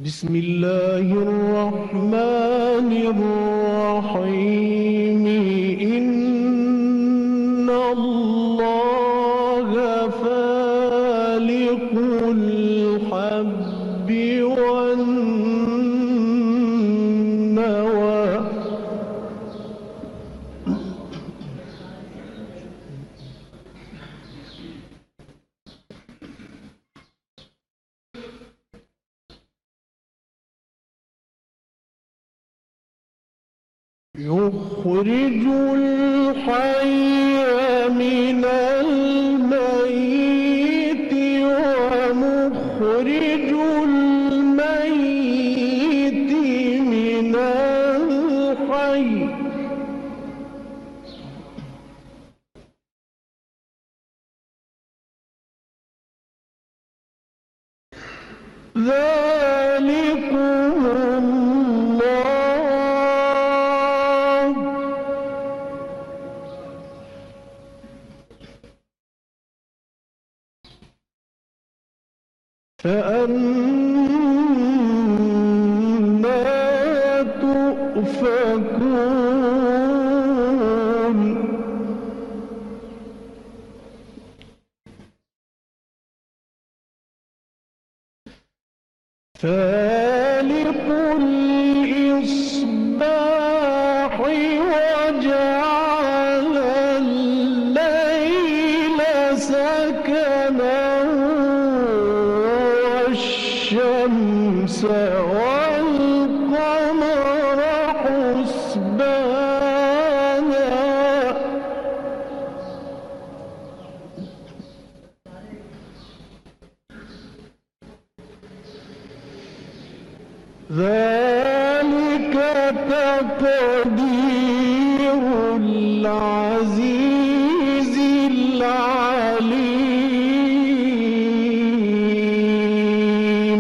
بسم الله الرحمن الرحيم. إن الله فالق الحب والنوى يخرج الحي من الميت ومخرج الميت من الحي ذلكم الله فأنى تؤفكون فالق الإصباح وجعل الليل سكنا والشمس والقمر حسبانا ذلك تقدير العزيز العليم.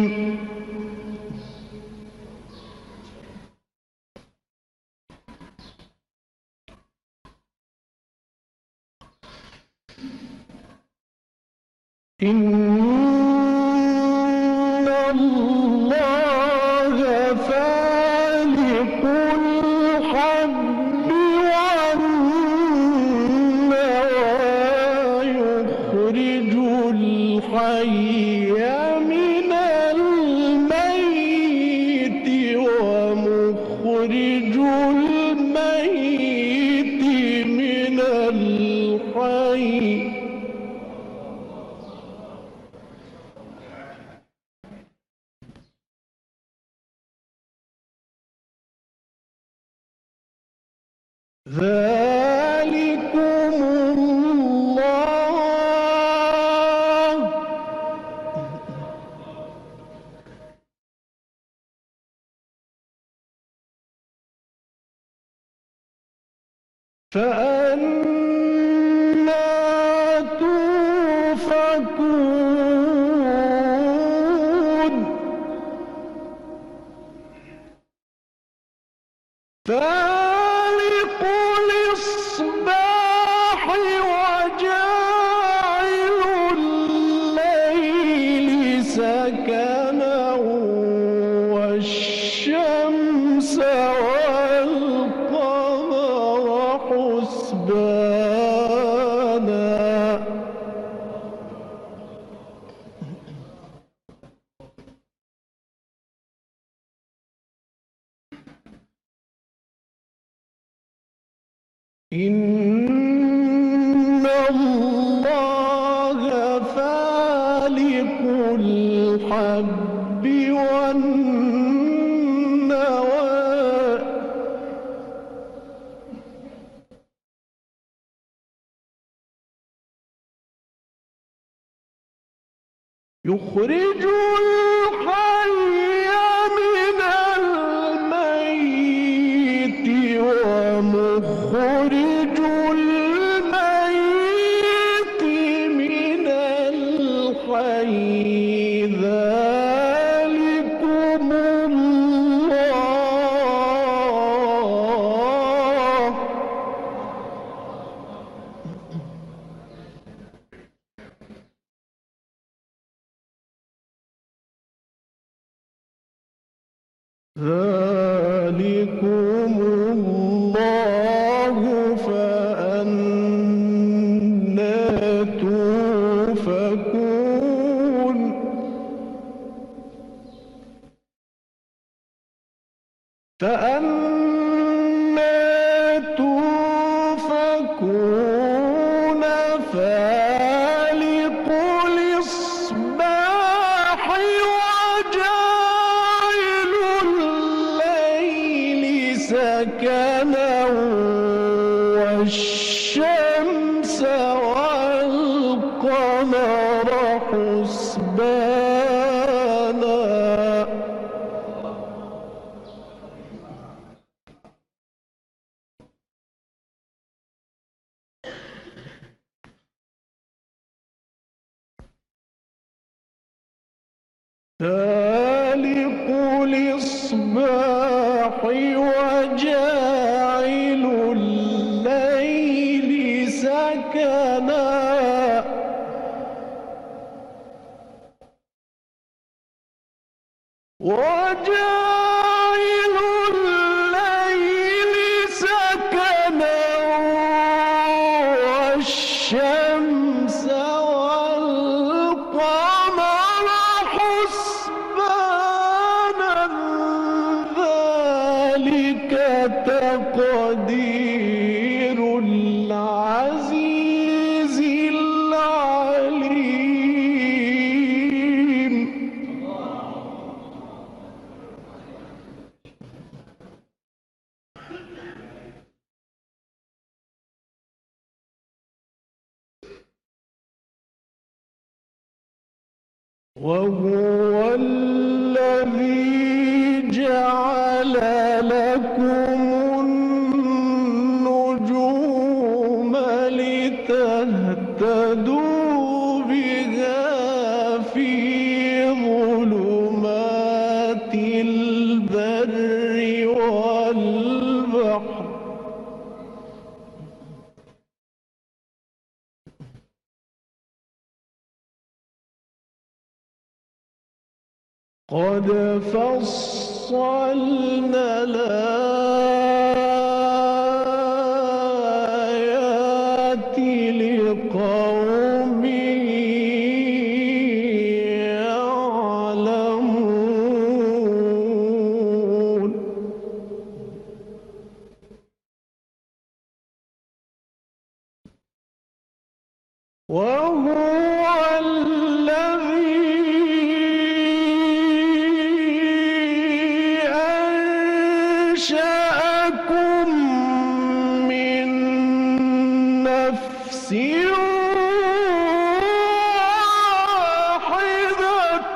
إن الله فالق الحب والنوى يخرج الحي من الميت ومخرج الميت من الحي ذلكم الله فأنى تؤفكون فالق الإصباح وجاعل الليل سكنا والشمس والقمر حسبانا إن الله فالق الحب والنوى يخرج الحي من الميت ومخرج الميت من الحي ذلكم الله فأنى تؤفكون فالق الإصباح وجاعل الليل سكنا والشمس والقمر حسبانا فالق الإصباح وجاعل الليل سكنا وجاعل الليل سكنا والشمس والقمر حسبانا ذلك تقدير العزيز العليم وهو الذي جعل لكم النجوم لتهتدوا بها في ظلمات البر والبحر قد فصلنا الآيات لقوم يعلمون وهو الذي أنشأكم من نفس واحدة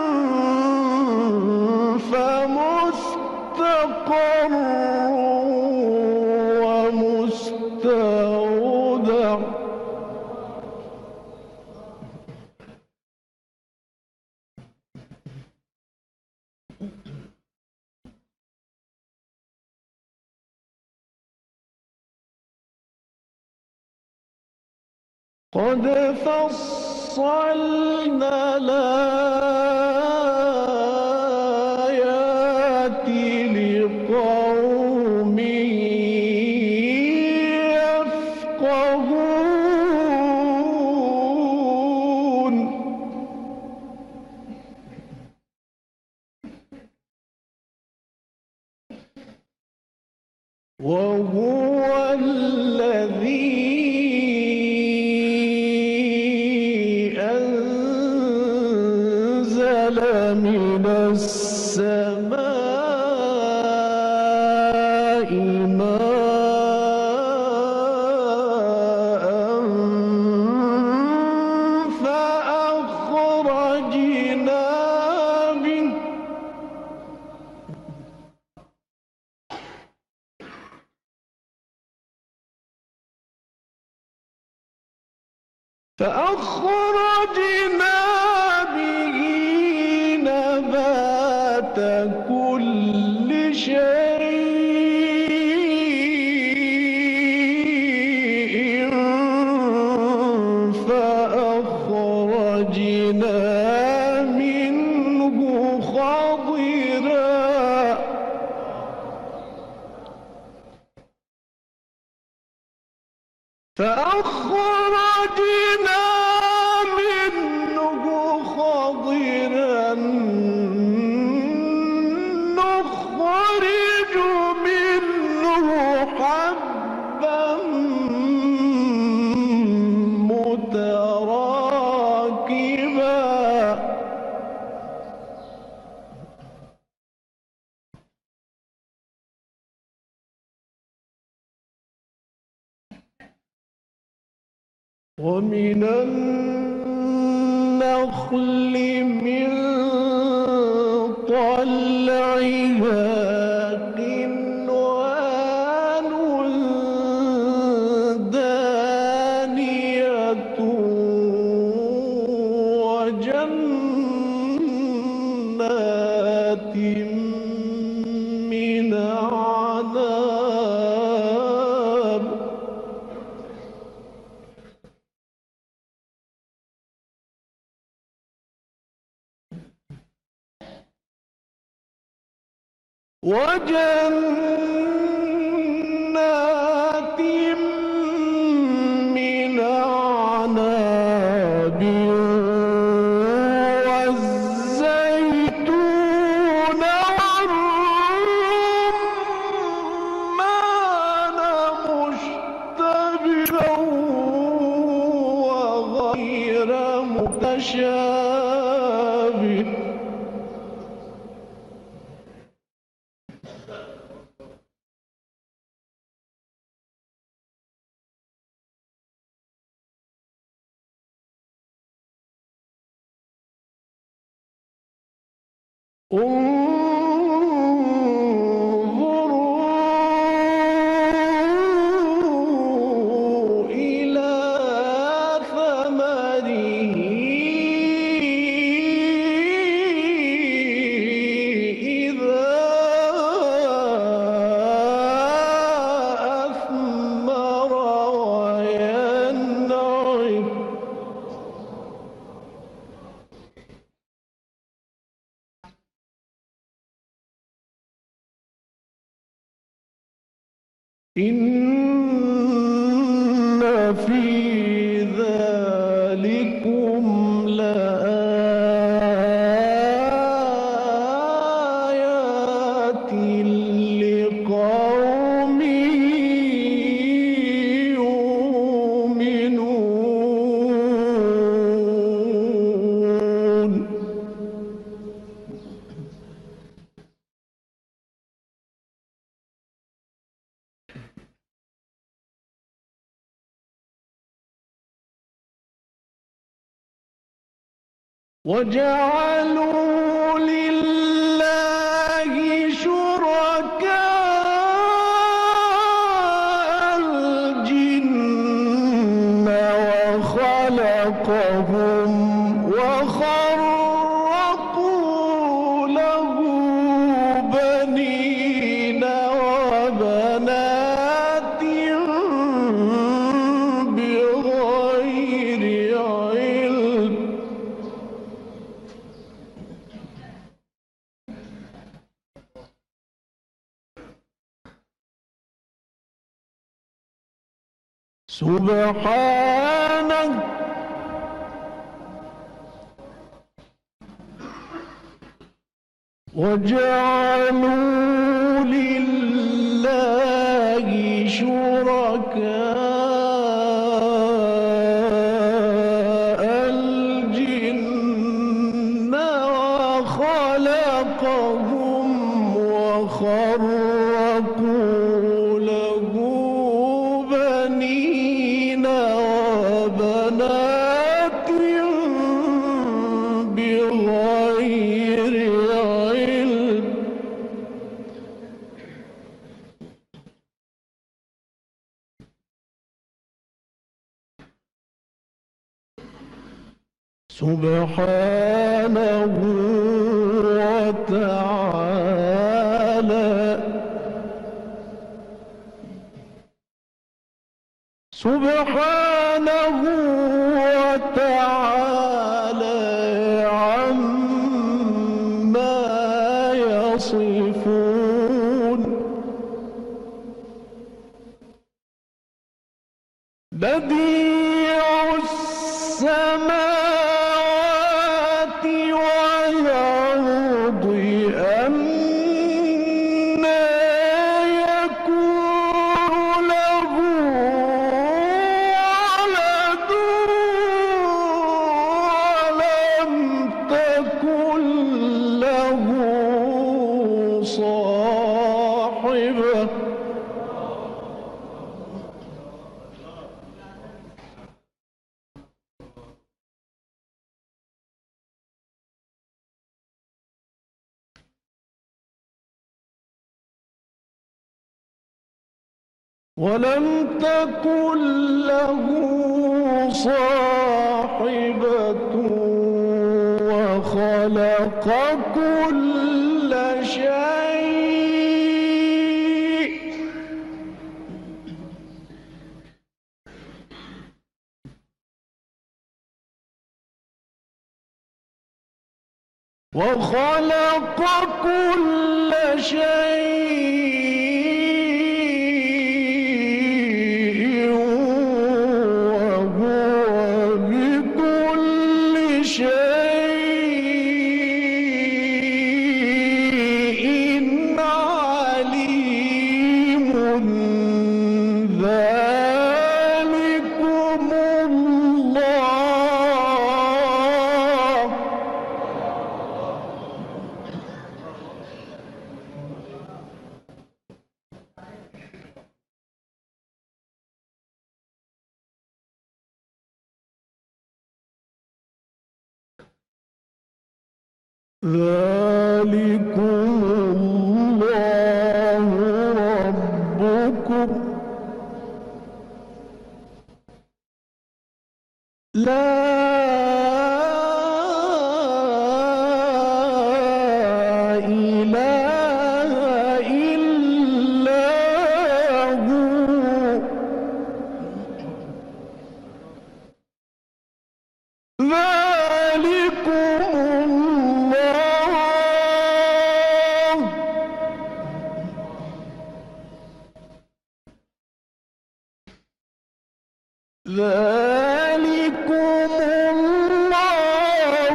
فمستقر ومستودع قد فصلنا الآيات لقوم يفقهون وهو الذي أنزل من السماء ماء فأخرجنا به نبات كل شيء فأخرجنا منه خضرا فأخرجنا منه خضرا نخرج منه حبا متراكبا ومن النخل من طلعها قنوان دانية وجنات من أعناب وجنات من أعناب والزيتون والرمان مشتبها وغير متشابه انظروا إلى ثمره إذا أثمر وينعم إن في ذلكم لآيات لقوم يؤمنون وجعلوا لله شركاء الجن وخلقهم وخرقوا له بنين وبنات بغير علم سبحانه وجعلوا لله شركاء الجن وخلقهم وخرقوا له بنين وبنات بغير علم سبحانه وتعالى سبحانه وتعالى عما يصفون بل ولم تكن له صاحبة وخلق كل شيء وخلق كل شيء وهو بكل شيء عليم ذلكم الله ذلكم الله ربكم لا إله إلا هو ذلكم ذلكم الله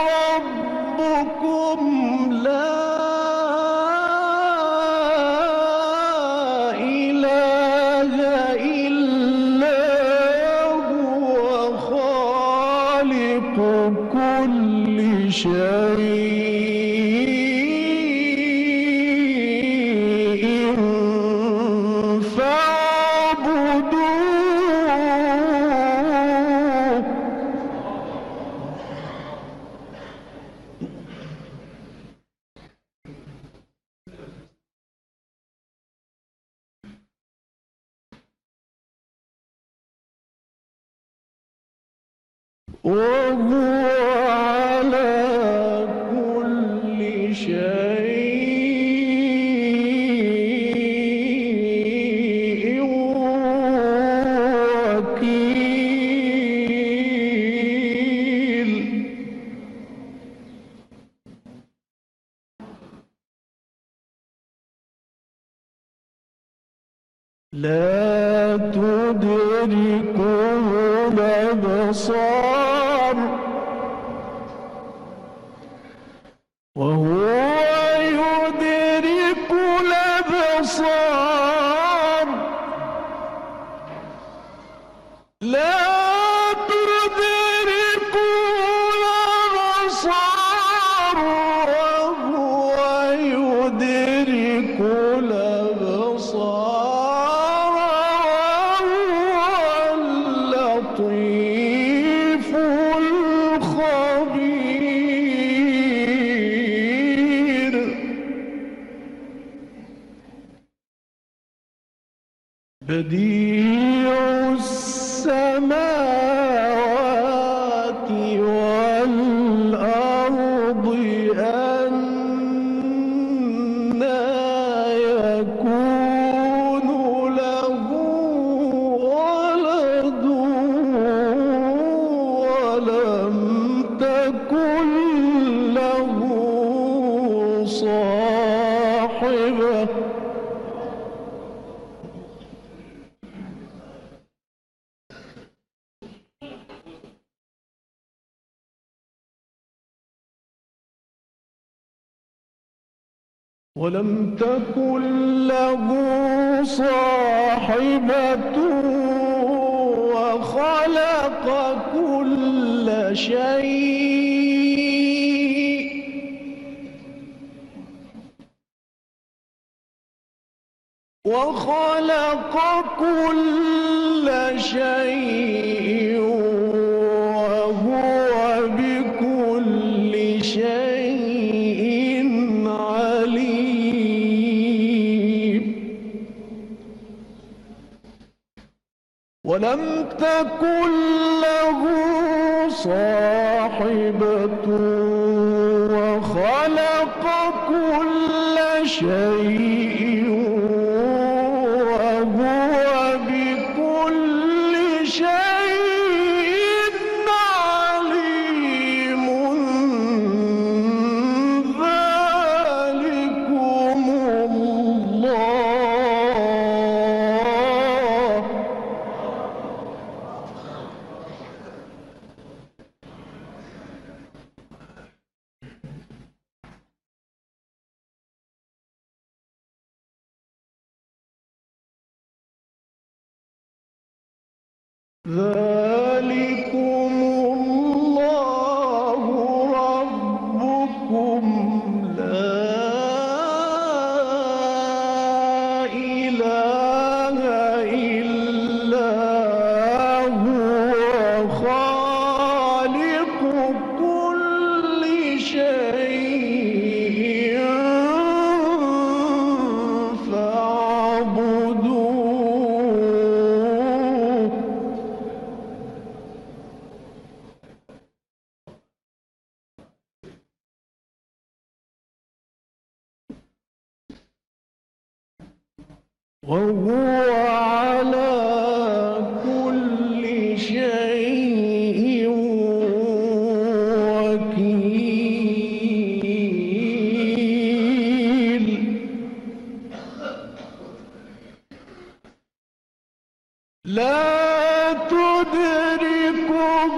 ربكم لا إله إلا هو خالق كل شيء فاعبدوه وهو على كل شيء وكيل لا تدركه الأبصار وهو يدرك الأبصار لا تدرك الأبصار وهو يدرك الأبصار وهو اللطيف الخبير بديع السماوات والأرض أنى يكون له ولد ولم تكن له صاحبة ولم تكن له صاحبة وخلق كل شيء وخلق كل شيء وهو بكل شيء عليم ولم تكن له صاحبة وخلق كل شيء وهو بكل شيء عليم ذلكم الله ذلكم الله ربكم لا إله إلا هو خالق كل شيء فاعبدوه وهو على كل شيء وكيل لا تدركه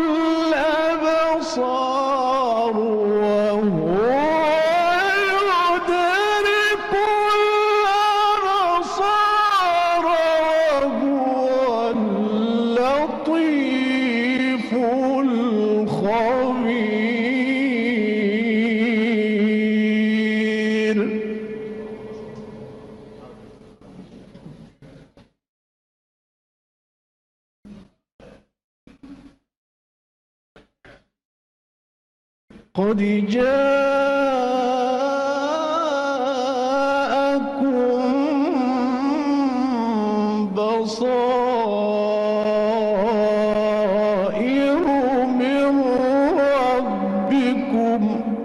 الأبصار وهو يدرك الأبصار وهو اللطيف الخبير قد جاءكم بصائر من ربكم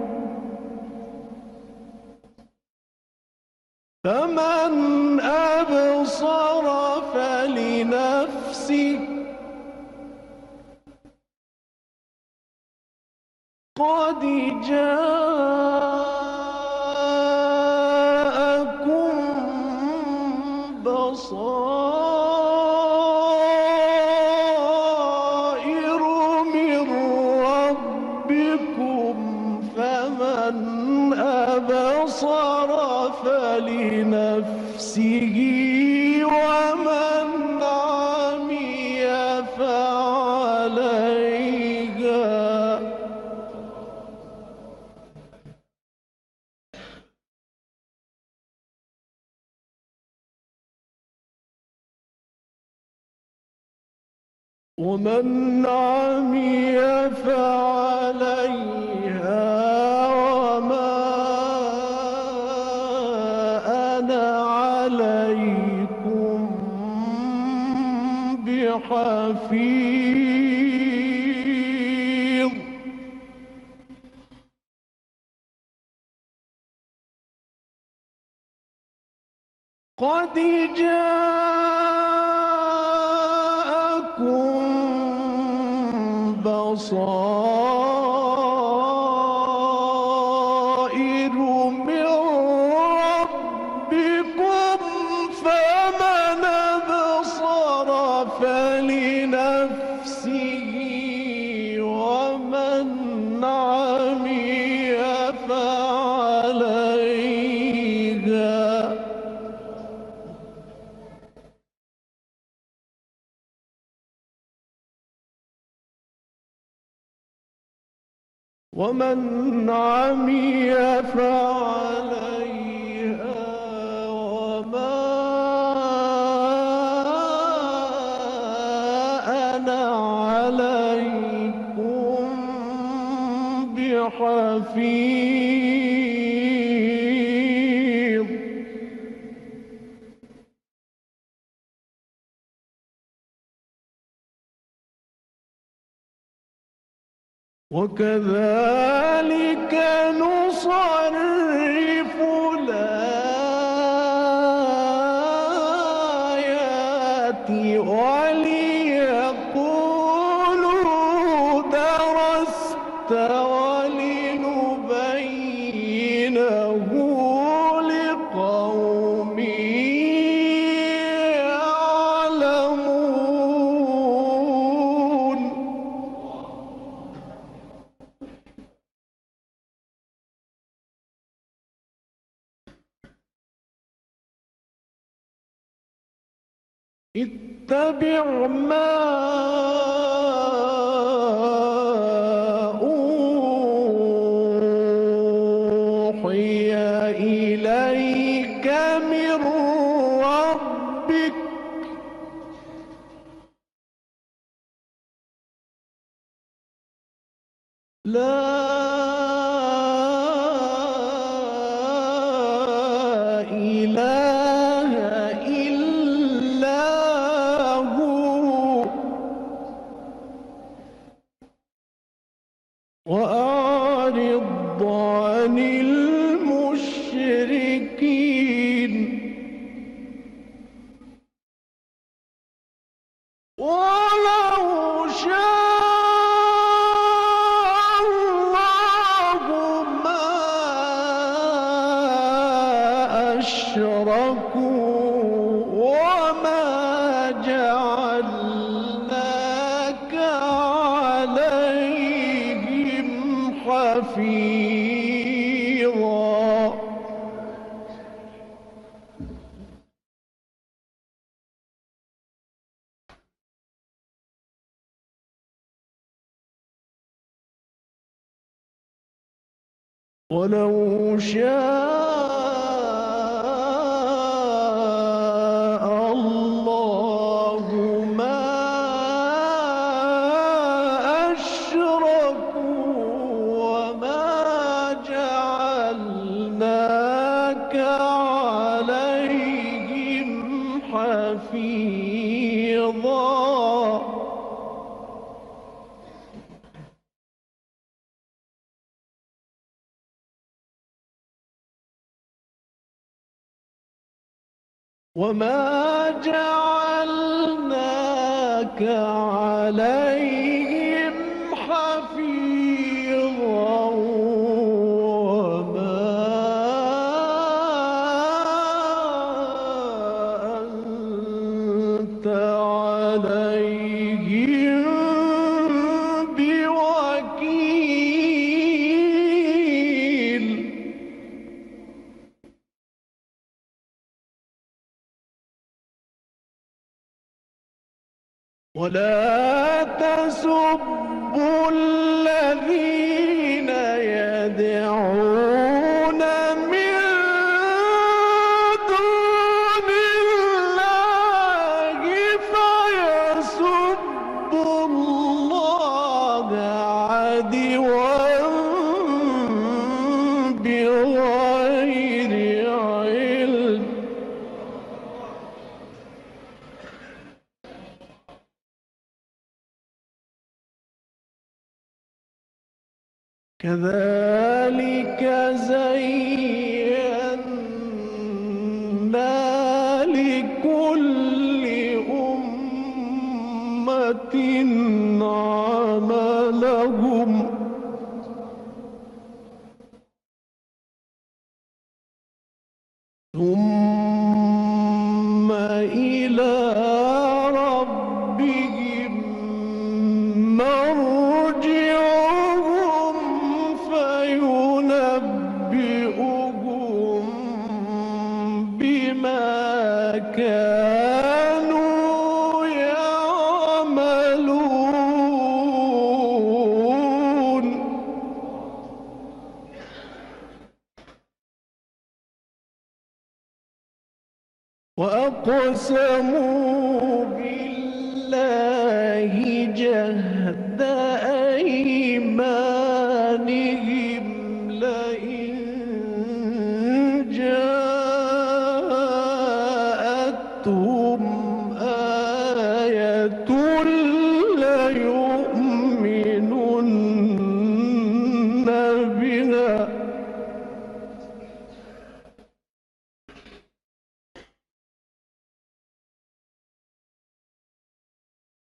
فمن أبصر فلنفسه قد جاءكم بصائر من ربكم فمن أبصر فلنفسه ومن عمي فعليها ومن عمي فعليها وما أنا عليكم بحفيظ قد جاءكم بصائر من ربكم فمن أبصر فلنفسه ومن عمي فعليها ومن عمي فعليها وما أنا عليكم بحفيظ وكذلك نصرف الآيات وليقولوا درست ولنبينه لقوم يعلمون. اتبع ما أوحي إليك من ربك لا إله إلا هو وأعرض عن المشركين. ولو شاء الله ما أشركوا وما جعلناك عليهم حفيظا. ولو شاء الله ما أشركوا وما جعلناك عليهم حفيظا. وما جعلناك عليهم حفيظا وما أنت عليهم بوكيل. ولا تسبوا الذين يدعون من دون الله فيسبوا الله عدوا بغير علم. كذلك زينا لكل أمة عملهم ثم إلى ربهم مرجعهم فينبئهم بما كانوا يعملون. وأقسموا بالله جهد أيمانهم لئن جاءتهم آية ليؤمنن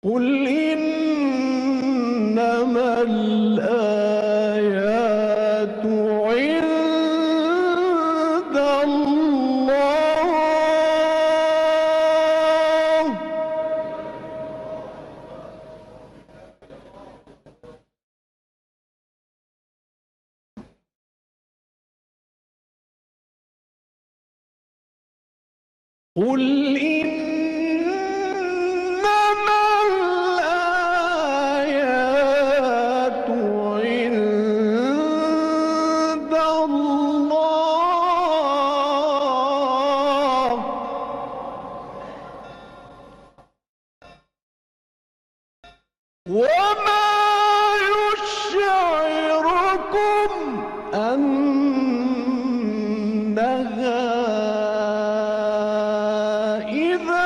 قل إنما الآيات عند الله. قل إنما الآيات عند الله وما يشعركم أنها إذا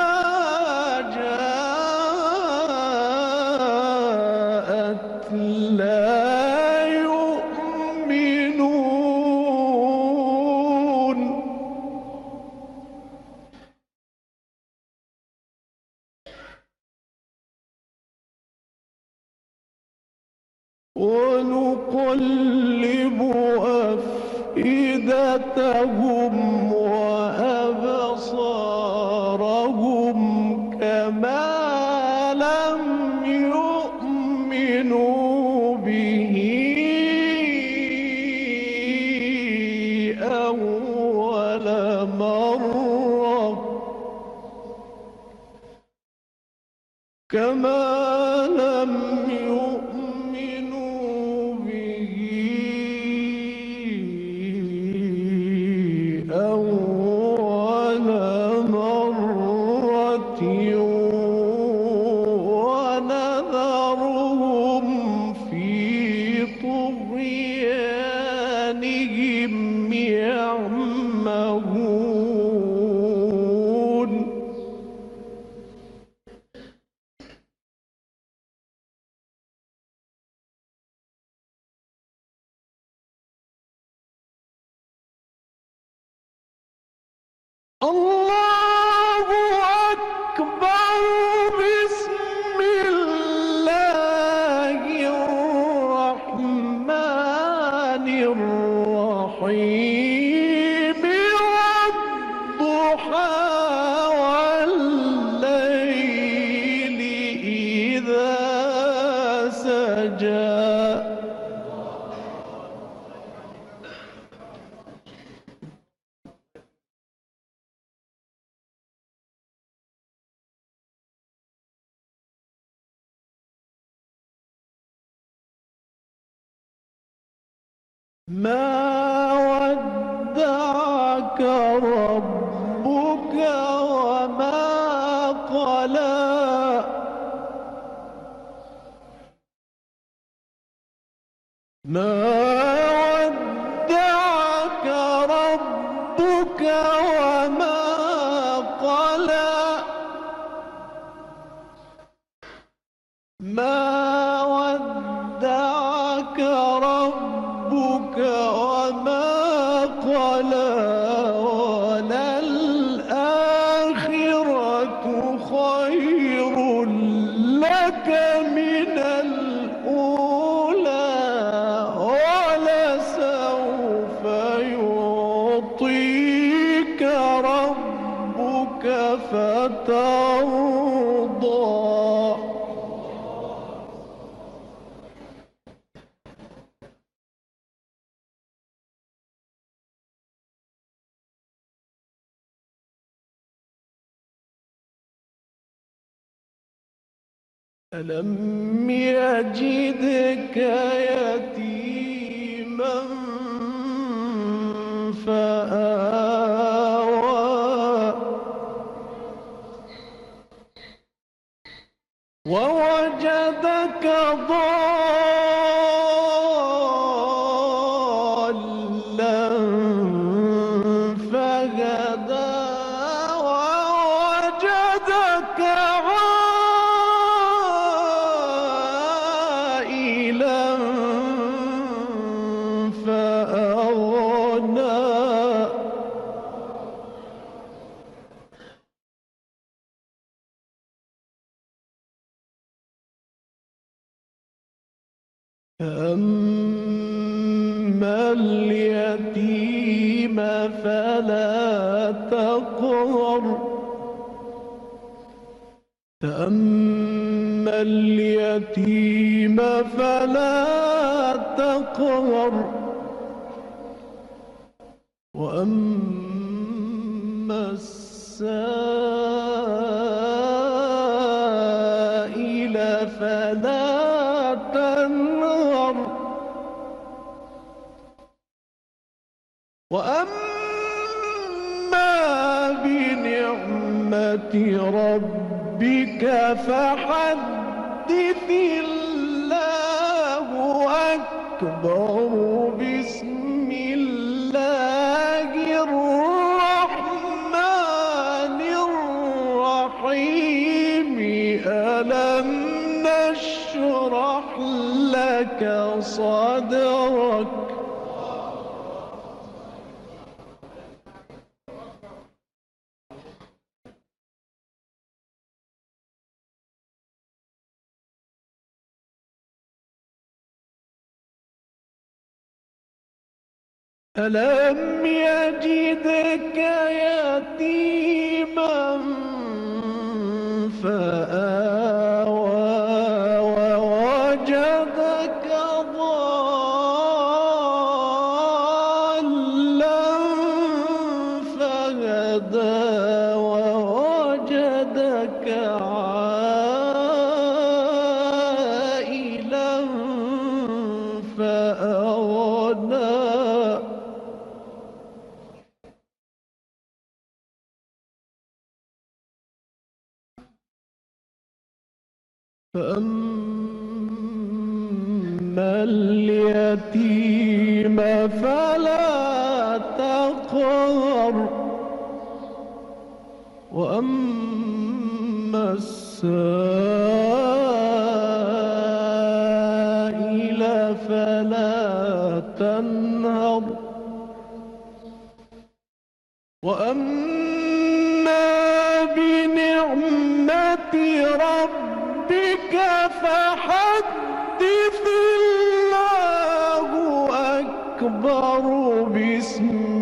جاءت لا يؤمنون. ونقلب أفئدتهم وأبصارهم كما لم يؤمنوا به أول مرة كما لم يؤمنوا به أول مرة ونذرهم في طغيانهم يعمهون. الله أكبر. بسم الله الرحمن الرحيم. والضحى والليل إذا سجى. ما ودعك ربك وما قلى. ما ودعك ربك وما قلى. ما ودعك ربك وما قلى. وللآخرة خير لك من الأولى ولسوف يعطيك ربك فترضى. ألم يجدك يتيما فآوى ووجدك ضالا فهدى ووجدك اليتيم فلا تقهر فأما اليتيم فلا تقهر وأما السائل فلا تنهر وأما بنعمة ربك فحدث الله أكبر بسم الله الرحمن الرحيم ألم نشرح لك صدرك ألم يجدك يتيما فآوى ووجدك ضالا فهدى ووجدك عائلا فأغنى فأما اليتيم فلا تقهر وأما السائل فلا تنهر وأما بنعمة ربك فحدث الله أكبر بسم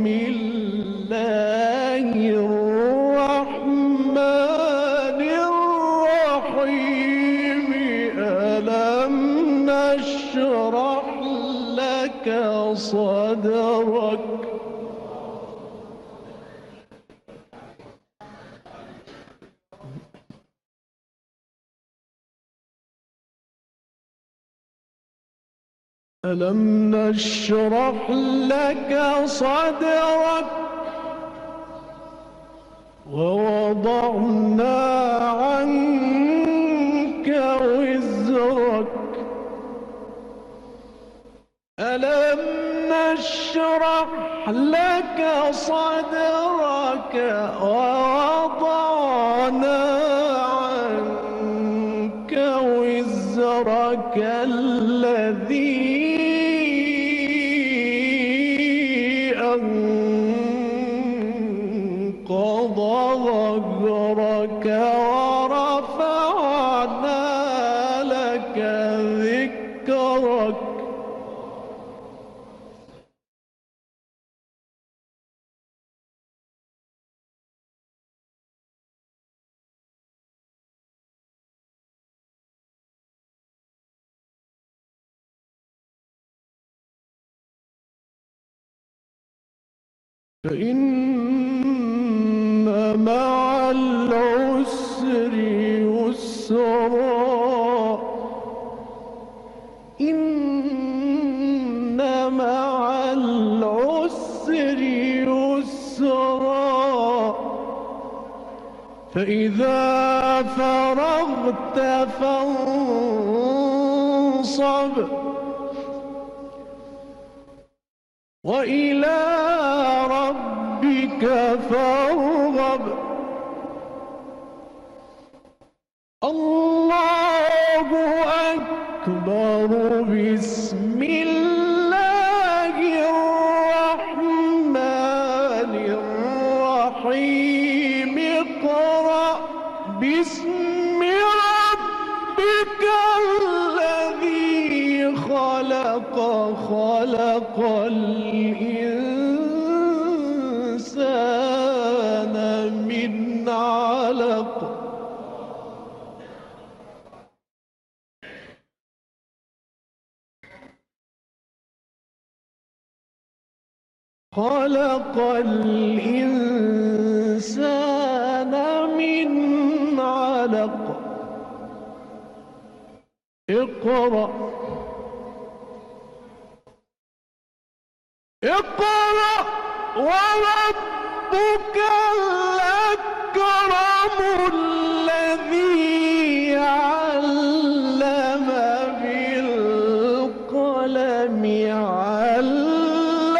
الله الرحمن الرحيم ألم نشرح لك صدرك ألم نشرح لك صدرك ووضعنا عنك وزرك ألم نشرح لك صدرك ووضعنا عنك وزرك الذي أنقض ظهرك ورفعنا لك ذكرك فإن مع العسر يسرا إن مع العسر يسرا فإذا فرغت فانصب وإلى ربك فارغب الله أكبر بسم الله الرحمن الرحيم اقرأ باسم ربك الذي خلق خلق الإنسان من علق خلق الإنسان من علق اقرأ وربك الأكرم الذي علم بالقلم علم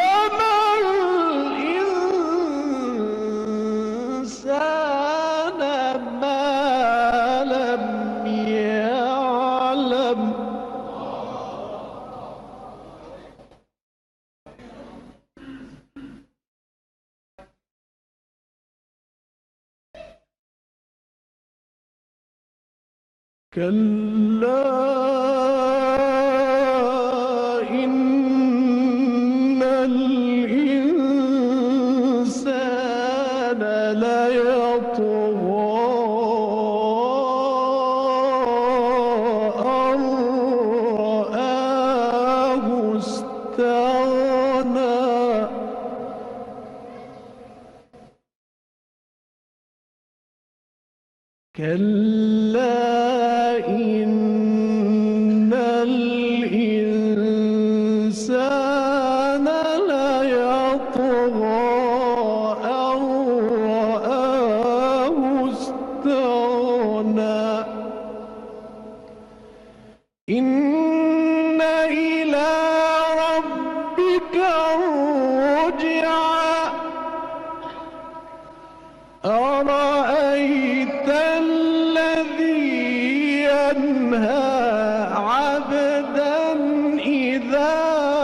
الإنسان ما لم يعلم كلا إن الإنسان ليطغى أن رآه استغنى كلا إن الإنسان ليطغى أن رآه استغنى إن إلى ربك الرجعى أرأيت الذي ينهى عبدا إذا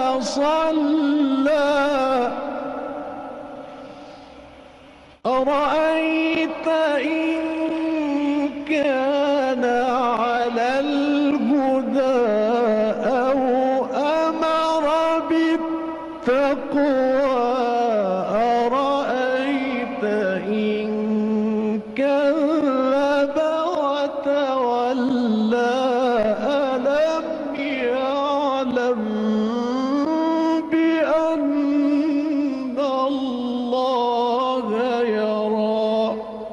صلى أرأيت إن كان على الهدى أو أمر بالتقوى أرأيت إن كذب وتولى ألم يعلم بأن الله يرى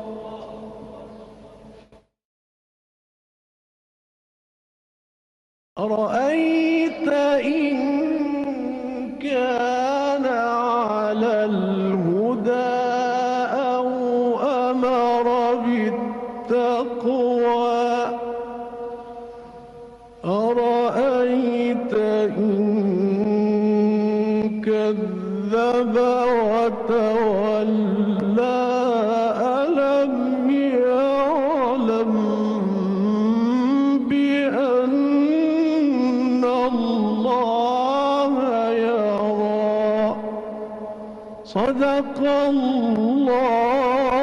أرأيت إن كان على الهدى أو أمر بالتقوى أرأيت إن كذب وتولى ألم يعلم بأن الله يرى صدق الله